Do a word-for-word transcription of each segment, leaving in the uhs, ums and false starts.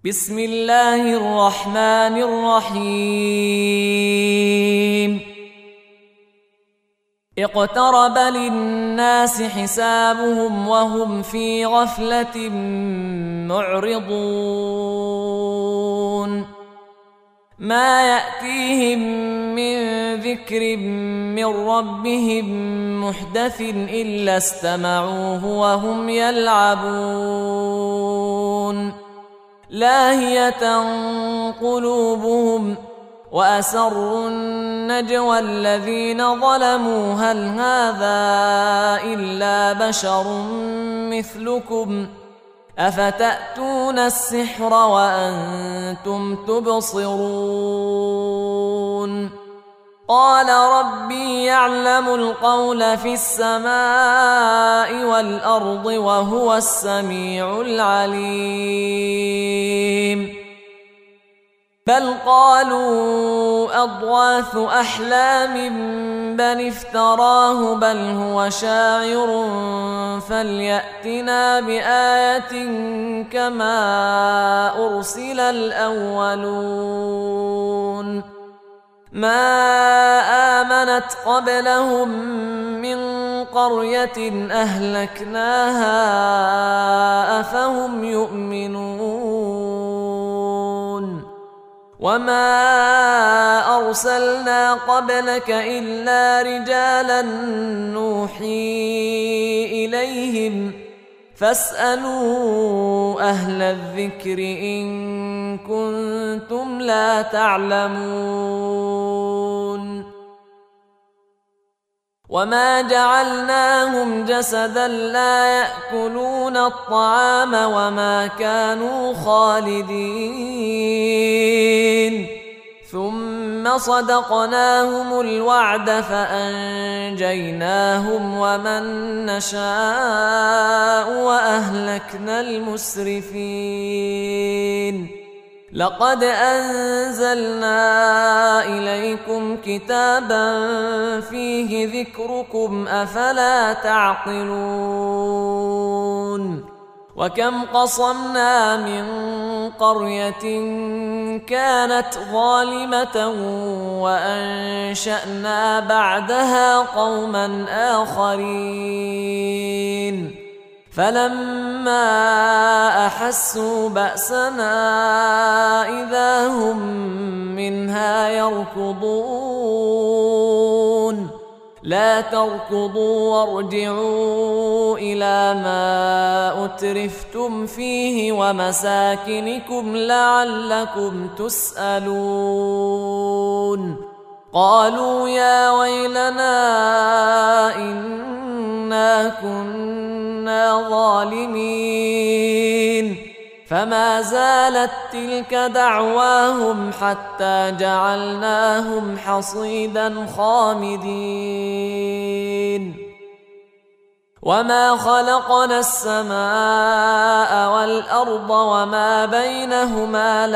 بسم الله الرحمن الرحيم اقترب للناس حسابهم وهم في غفلة معرضون ما يأتيهم من ذكر من ربهم محدث إلا استمعوه وهم يلعبون لاهية قلوبهم وأسروا النجوى الذين ظلموا هل هذا إلا بشر مثلكم أفتأتون السحر وأنتم تبصرون قال ربي يعلم القول في السماء والأرض وهو السميع العليم بل قالوا أضغاث أحلام بل افتراه بل هو شاعر فليأتنا بآية كما أرسل الأولون ما آمنت قبلهم من قرية أهلكناها أفهم يؤمنون وما أرسلنا قبلك إلا رجالا نوحي إليهم فاسألوا أهل الذكر إن كنتم لا تعلمون وما جعلناهم جسدا لا يأكلون الطعام وما كانوا خالدين ثم صدقناهم الوعد فأنجيناهم ومن نشاء وأهلكنا المسرفين لقد أنزلنا إليكم كتابا فيه ذكركم أفلا تعقلون وكم قصمنا من قرية كانت ظالمة وأنشأنا بعدها قوما آخرين فلما أحسوا بأسنا إذا هم منها يركضون لا تركضوا وارجعوا إلى ما أترفتم فيه ومساكنكم لعلكم تسألون قالوا يا ويلنا إنا كنا ظالمين فما زالت تلك دعواهم حتى جعلناهم حصيدا خامدين وما خلقنا السماء والأرض وما بينهما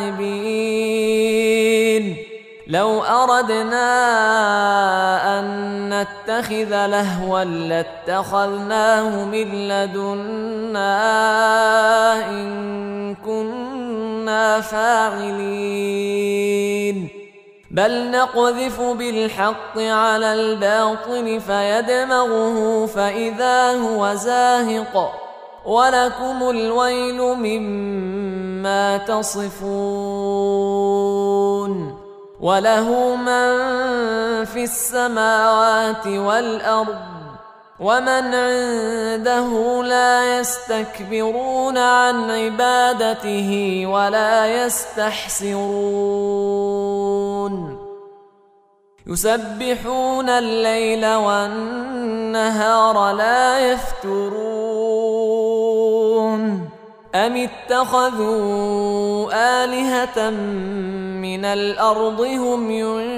لاعبين لو أردنا أن نتخذ لهوا لاتخذناه من لدنا إن كنا فاعلين بل نقذف بالحق على الباطل فيدمغه فإذا هو زاهق ولكم الويل مما تصفون وله من في السماوات والأرض ومن عنده لا يستكبرون عن عبادته ولا يستحسرون يسبحون الليل والنهار لا يفترون أم اتخذوا آلهة من الأرض هم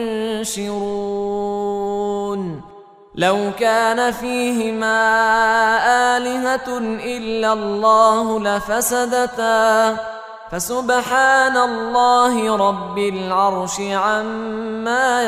ينشرون لو كان فيهما آلهة إلا الله لفسدتا فسبحان الله رب العرش عما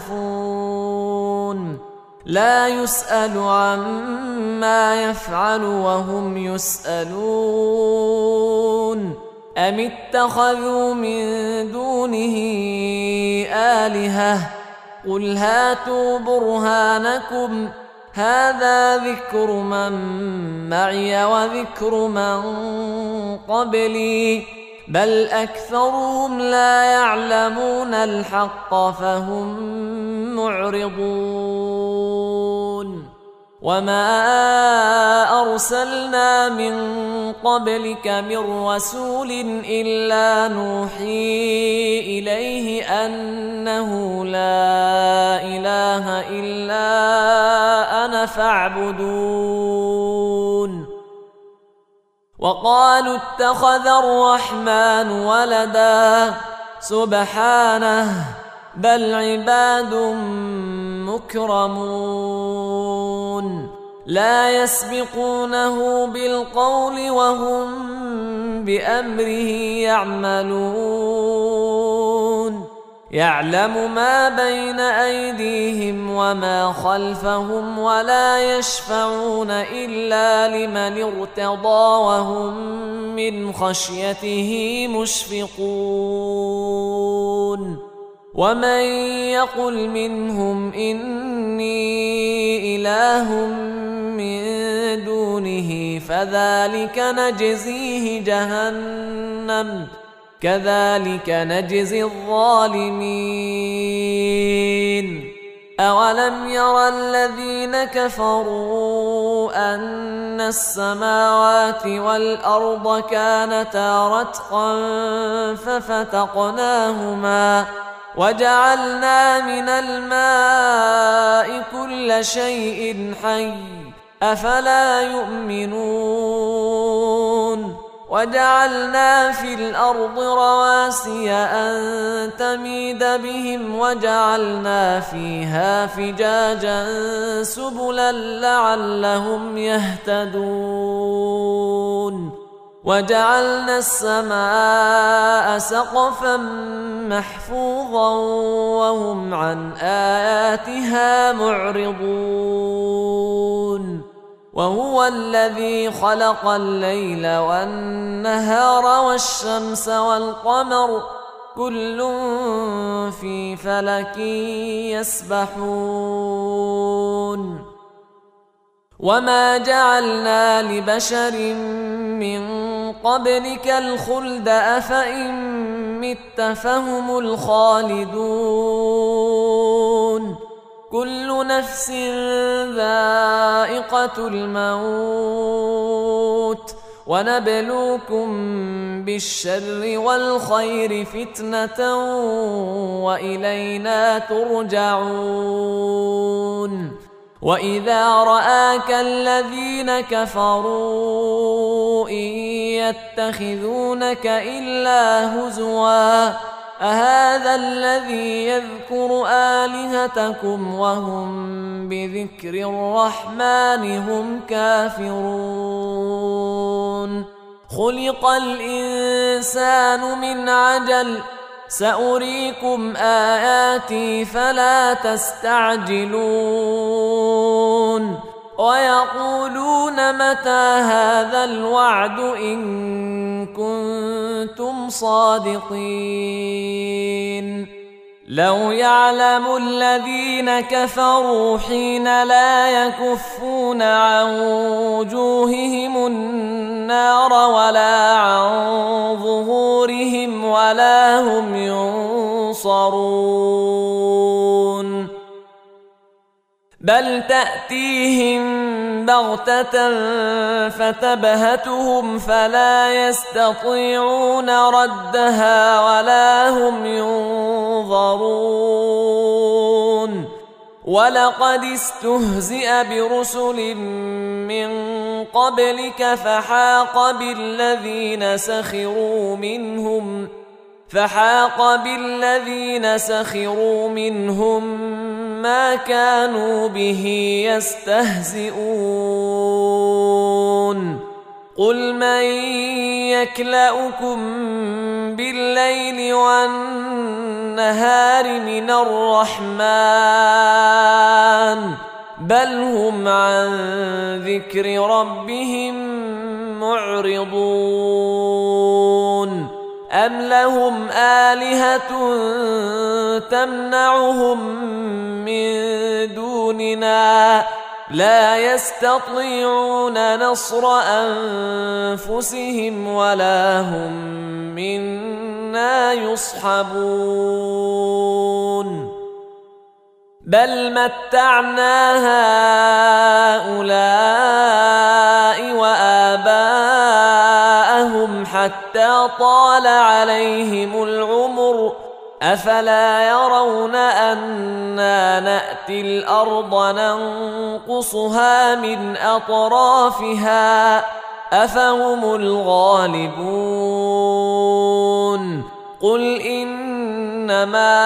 يصفون لا يسأل عما يفعل وهم يسألون أم اتخذوا من دونه آلهة قل هاتوا برهانكم هذا ذكر من معي وذكر من قبلي بل أكثرهم لا يعلمون الحق فهم معرضون وما أرسلنا من قبلك من رسول إلا نوحي إليه أنه لا إله إلا أنا فاعبدون وقالوا اتخذ الرحمن ولدا سبحانه بل عباد مكرمون لا يسبقونه بالقول وهم بأمره يعملون يعلم ما بين أيديهم وما خلفهم ولا يشفعون إلا لمن ارتضى وهم من خشيته مشفقون ومن يقل منهم إني إله من دونه فذلك نجزيه جهنم كذلك نجزي الظالمين أولم ير الذين كفروا أن السماوات والأرض كانتا رتقا ففتقناهما وجعلنا من الماء كل شيء حي أفلا يؤمنون وجعلنا في الأرض رواسي أن تميد بهم وجعلنا فيها فجاجا سبلا لعلهم يهتدون وجعلنا السماء سقفا محفوظا وهم عن آياتها معرضون وهو الذي خلق الليل والنهار والشمس والقمر كل في فلك يسبحون وما جعلنا لبشر من قبلك الخلد أفإن مت فهم الخالدون كل نفس ذائقة الموت ونبلوكم بالشر والخير فتنة وإلينا ترجعون وإذا رآك الذين كفروا إن يتخذونك إلا هزوا أهذا الذي يذكر آلهتكم وهم بذكر الرحمن هم كافرون خلق الإنسان من عجل سأريكم آياتي فلا تستعجلون ويقولون متى هذا الوعد إن كنتم صادقين لو يعلم الذين كفروا حين لا يكفون عن وجوههم النار ولا عن ظهورهم ولا هم ينصرون بل تأتيهم بغتة فتبهتهم فلا يستطيعون ردها ولا هم ينظرون ولقد استهزئ برسل من قبلك فحاق بالذين سخروا منهم فحاق بالذين سخروا منهم ما كانوا به يستهزئون قل من يكلؤكم بالليل والنهار من الرحمن بل هم عن ذكر ربهم معرضون أم لهم آلهة تمنعهم من دوننا لا يستطيعون نصر أنفسهم ولا هم منا يصحبون بل متعنا هؤلاء وآباءهم حتى طال عليهم العمر أفلا يرون أنا نأتي الأرض ننقصها من أطرافها أفهم الغالبون قل إنما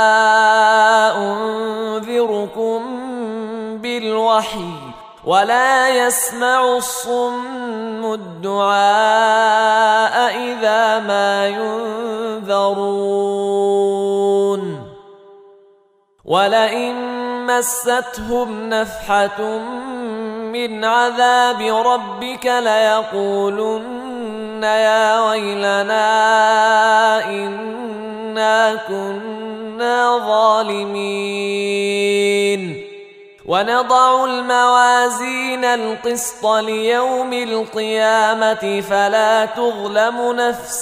أنذركم بالوحي ولا يسمع الصم الدعاء إذا ما ينذرون ولئن مستهم نفحة من عذاب ربك ليقولن يا ويلنا إنا كنا ظالمين ونضع الموازين القسط ليوم القيامة فلا تظلم نفس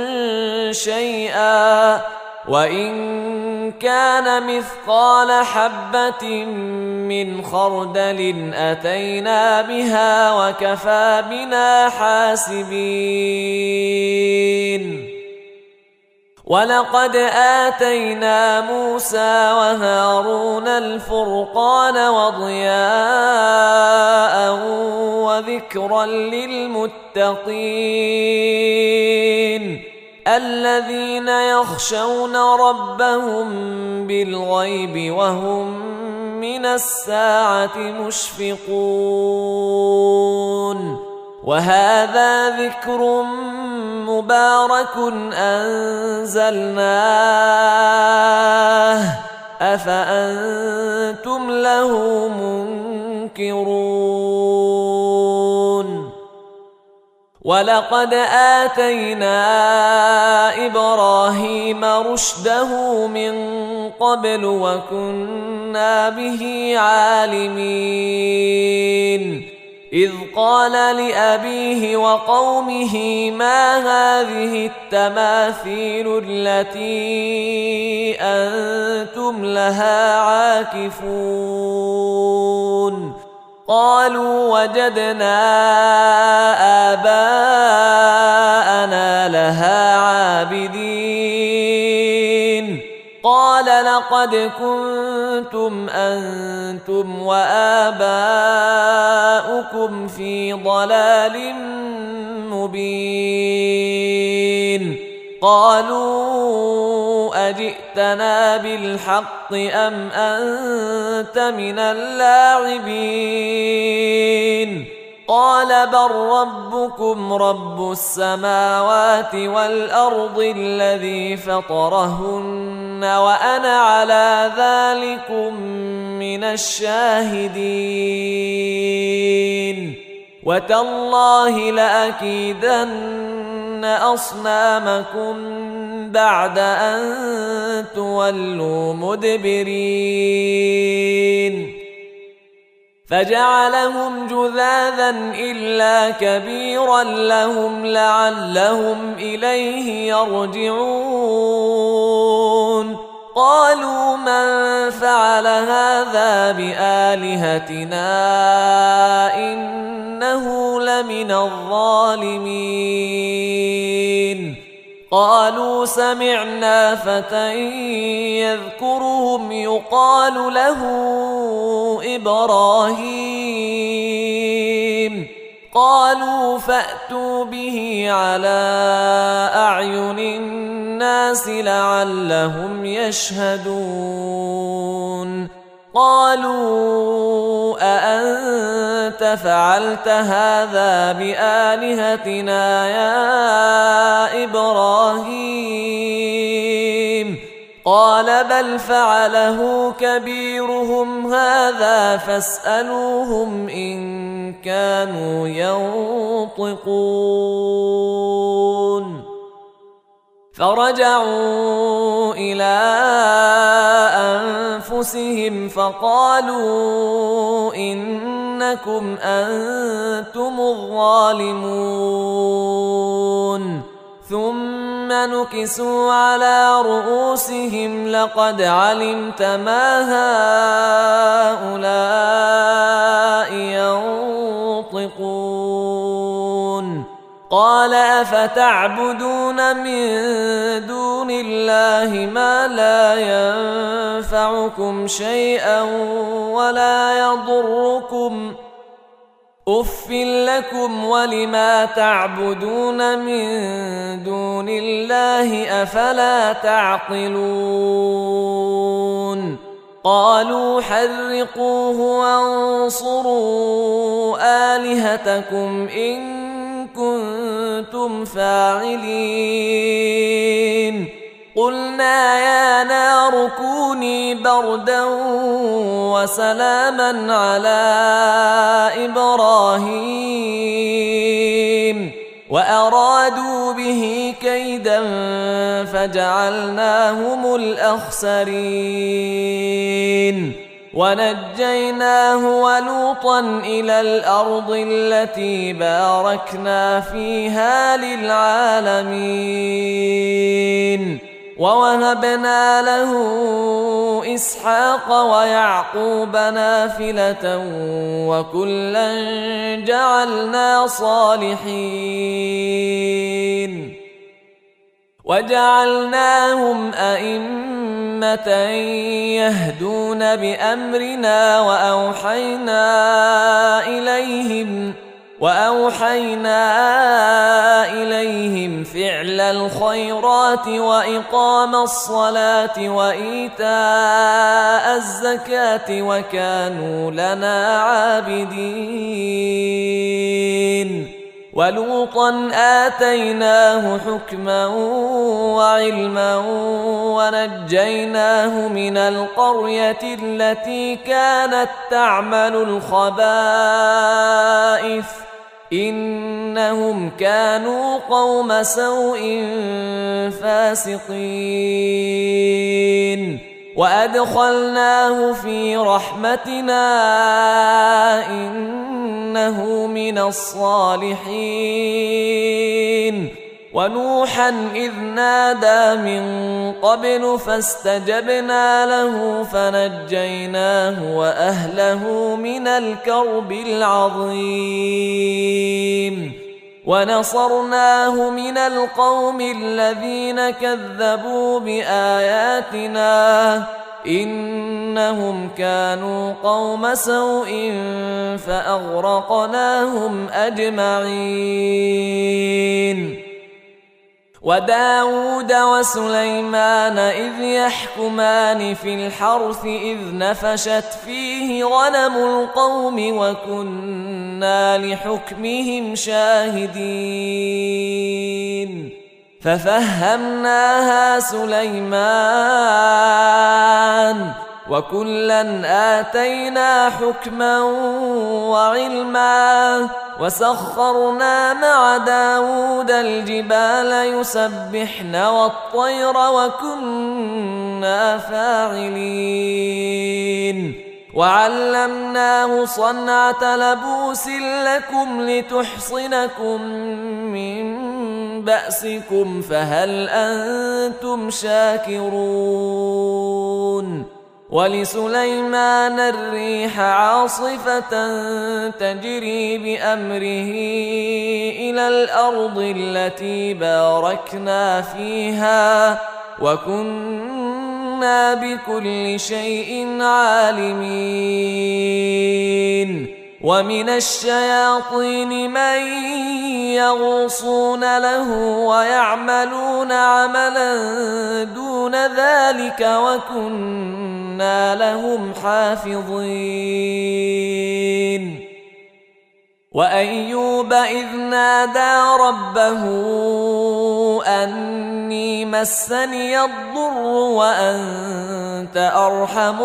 شيئا وإن كان مثقال حبة من خردل أتينا بها وكفى بنا حاسبين ولقد آتينا موسى وهارون الفرقان وضياء وذكرا للمتقين الذين يخشون ربهم بالغيب وهم من الساعة مشفقون وهذا ذكر مبارك أنزلناه أفأنتم له منكرون ولقد آتينا إبراهيم رشده من قبل وكنا به عالمين إذ قال لأبيه وقومه ما هذه التماثيل التي أنتم لها عاكفون قالوا وجدنا آباءنا لها عابدين قال لقد كنتم أنتم وآباؤكم في ضلال مبين قالوا أجئتنا بالحق أم أنت من اللاعبين قال بل ربكم رب السماوات والأرض الذي فطرهن وأنا على ذلكم من الشاهدين وتالله لأكيدن أصنامكم بعد أن تولوا مدبرين فجعلهم جذاذا إلا كبيرا لهم لعلهم إليه يرجعون قالوا من فعل هذا بآلهتنا إنه لمن الظالمين قالوا سمعنا فتى يذكرهم يقال له إبراهيم قالوا فأتوا به على أعين الناس لعلهم يشهدون قالوا أأنت فعلت هذا بآلهتنا يا إبراهيم قال بل فعله كبيرهم هذا فاسألوهم إن كانوا ينطقون فرجعوا إلى أنفسهم فقالوا إنكم أنتم الظالمون ثم نكسوا على رؤوسهم لقد علمت ما هؤلاء ينطقون قال أفتعبدون من دون الله ما لا ينفعكم شيئا ولا يضركم أف لكم ولما تعبدون من دون الله أفلا تعقلون قالوا حرقوه وانصروا آلهتكم إن كنتم فاعلين قلنا يا نار كوني بردا وسلاما على إبراهيم وأرادوا به كيدا فجعلناهم الأخسرين ونجيناه ولوطا إلى الأرض التي باركنا فيها للعالمين ووهبنا له إسحاق ويعقوب نافلة وكلا جعلنا صالحين وجعلناهم أئمة يهدون بأمرنا وأوحينا إليهم وأوحينا إليهم فعل الخيرات وإقام الصلاة وإيتاء الزكاة وكانوا لنا عابدين ولوطا آتيناه حكما وعلما ونجيناه من القرية التي كانت تعمل الخبائث إنهم كانوا قوم سوء فاسقين وأدخلناه في رحمتنا إنه من الصالحين ونوحا إذ نادى من قبل فاستجبنا له فنجيناه وأهله من الكرب العظيم ونصرناه من القوم الذين كذبوا بآياتنا إنهم كانوا قوم سوء فأغرقناهم أجمعين وداود وسليمان إذ يحكمان في الحرث إذ نفشت فيه غنم القوم وكنا لحكمهم شاهدين ففهمناها سليمان وكلا آتينا حكما وعلما وسخرنا مع داود الجبال يسبحن والطير وكنا فاعلين وعلمناه صنعة لبوس لكم لتحصنكم من بأسكم فهل أنتم شاكرون ولسليمان الريح عاصفة تجري بأمره إلى الأرض التي باركنا فيها وكنا بكل شيء عالمين ومن الشياطين من يغوصون له ويعملون عملا دون ذلك وكنا لهم حافظين وأيوب إذ نادى ربه أني مسني الضر وأنت أرحم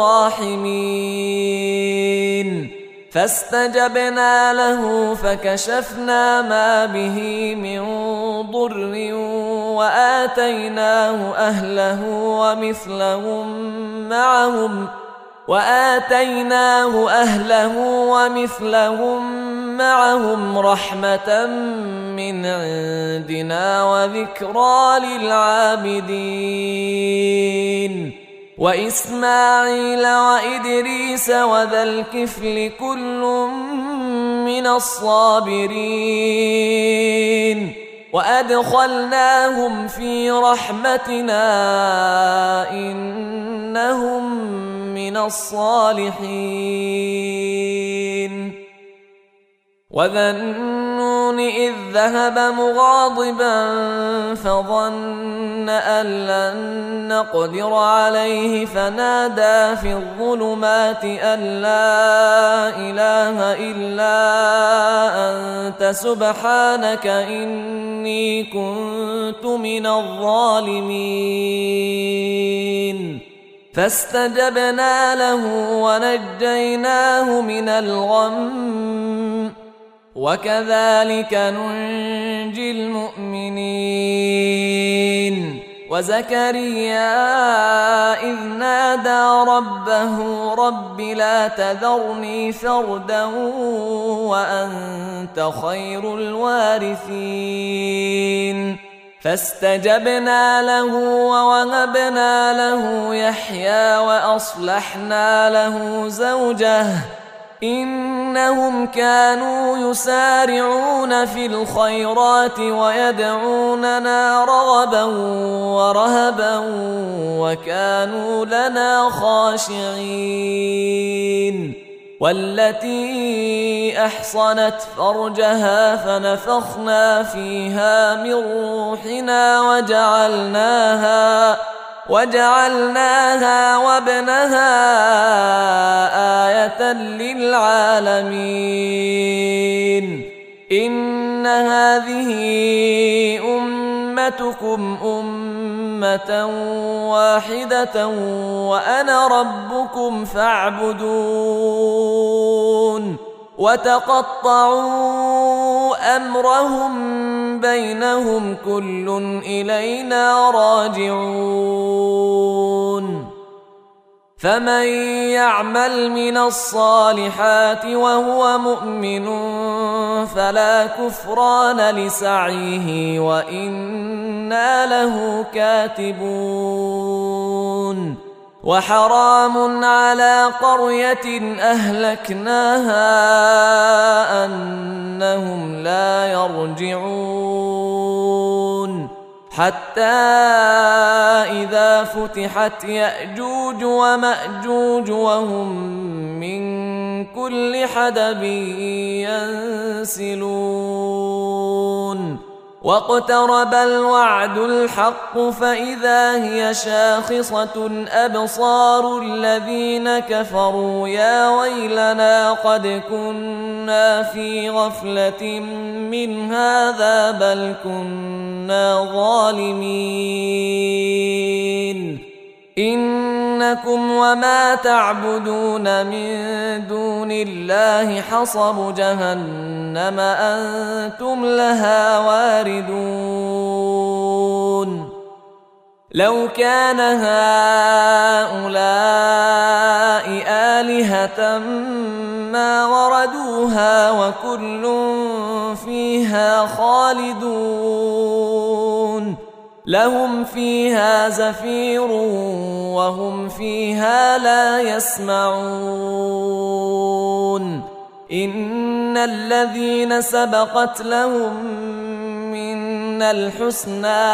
الراحمين فاستجبنا له فكشفنا ما به من ضر وآتيناه أهله ومثلهم معهم وآتيناه أهله ومثلهم معهم رحمة من عندنا وذكرى للعابدين وإسماعيل وإدريس وذا الكفل كل من الصابرين وأدخلناهم في رحمتنا إنهم من الصالحين وذا النون إذ ذهب مغاضبا فظن أن لن نقدر عليه فنادى في الظلمات أن لا إله إلا أنت سبحانك إني كنت من الظالمين فاستجبنا له ونجيناه من الغم وكذلك ننجي المؤمنين وزكريا إذ نادى ربه رب لا تذرني فردا وأنت خير الوارثين فاستجبنا له ووهبنا له يحيى وأصلحنا له زوجه إنهم كانوا يسارعون في الخيرات ويدعوننا رغبا ورهبا وكانوا لنا خاشعين والتي أحصنت فرجها فنفخنا فيها من روحنا وجعلناها وجعلناها وابنها آية للعالمين إن هذه أمتكم أمة واحدة وأنا ربكم فاعبدون وتقطعوا أمرهم بينهم كل إلينا راجعون فمن يعمل من الصالحات وهو مؤمن فلا كفران لسعيه وإنا له كاتبون وحرام على قرية أهلكناها أنهم لا يرجعون حتى إذا فتحت يأجوج ومأجوج وهم من كل حدب ينسلون واقترب الوعد الحق فإذا هي شاخصة أبصار الذين كفروا يا ويلنا قد كنا في غفلة من هذا بل كنا ظالمين إنكم وما تعبدون من دون الله حصب جهنم أنتم لها واردون لو كان هؤلاء آلهة ما وردوها وكل فيها خالدون لهم فيها زفير وهم فيها لا يسمعون إن الذين سبقت لهم منا الحسنى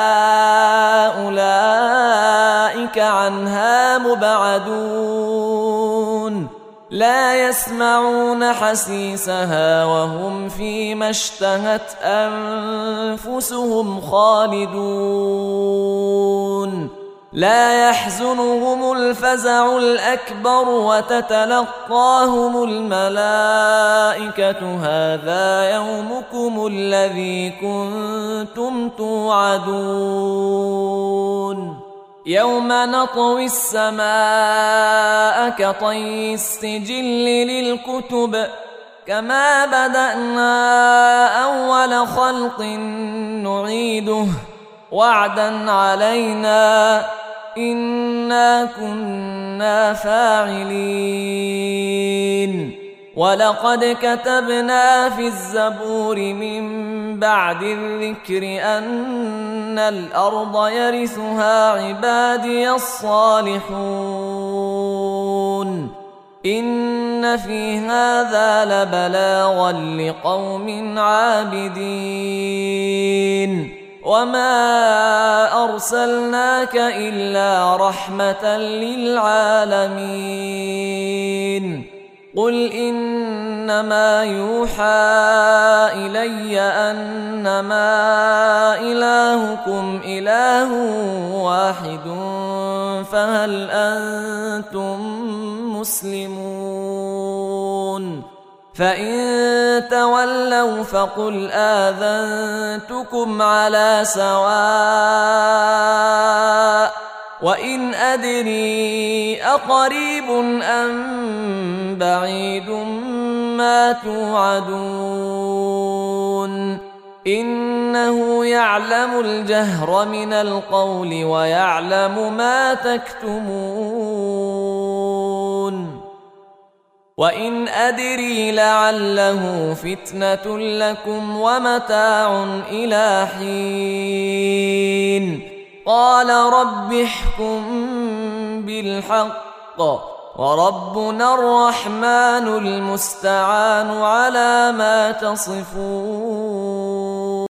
أولئك عنها مبعدون لا يسمعون حسيسها وهم فيما اشتهت أنفسهم خالدون لا يحزنهم الفزع الأكبر وتتلقاهم الملائكة هذا يومكم الذي كنتم توعدون يوم نطوي السماء كطي السجل للكتب كما بدأنا أول خلق نعيده وعدا علينا إنا كنا فاعلين ولقد كتبنا في الزبور من بعد الذكر أن الأرض يرثها عبادي الصالحون إن في هذا لبلاغا لقوم عابدين وما أرسلناك إلا رحمة للعالمين قل إنما يوحى إلي أنما إلهكم إله واحد فهل أنتم مسلمون فإن تولوا فقل آذنتكم على سواء وإن أدري أقريب أم بعيد ما توعدون إنه يعلم الجهر من القول ويعلم ما تكتمون وإن أدري لعله فتنة لكم ومتاع إلى حين قال رب احكم بالحق وربنا الرحمن المستعان على ما تصفون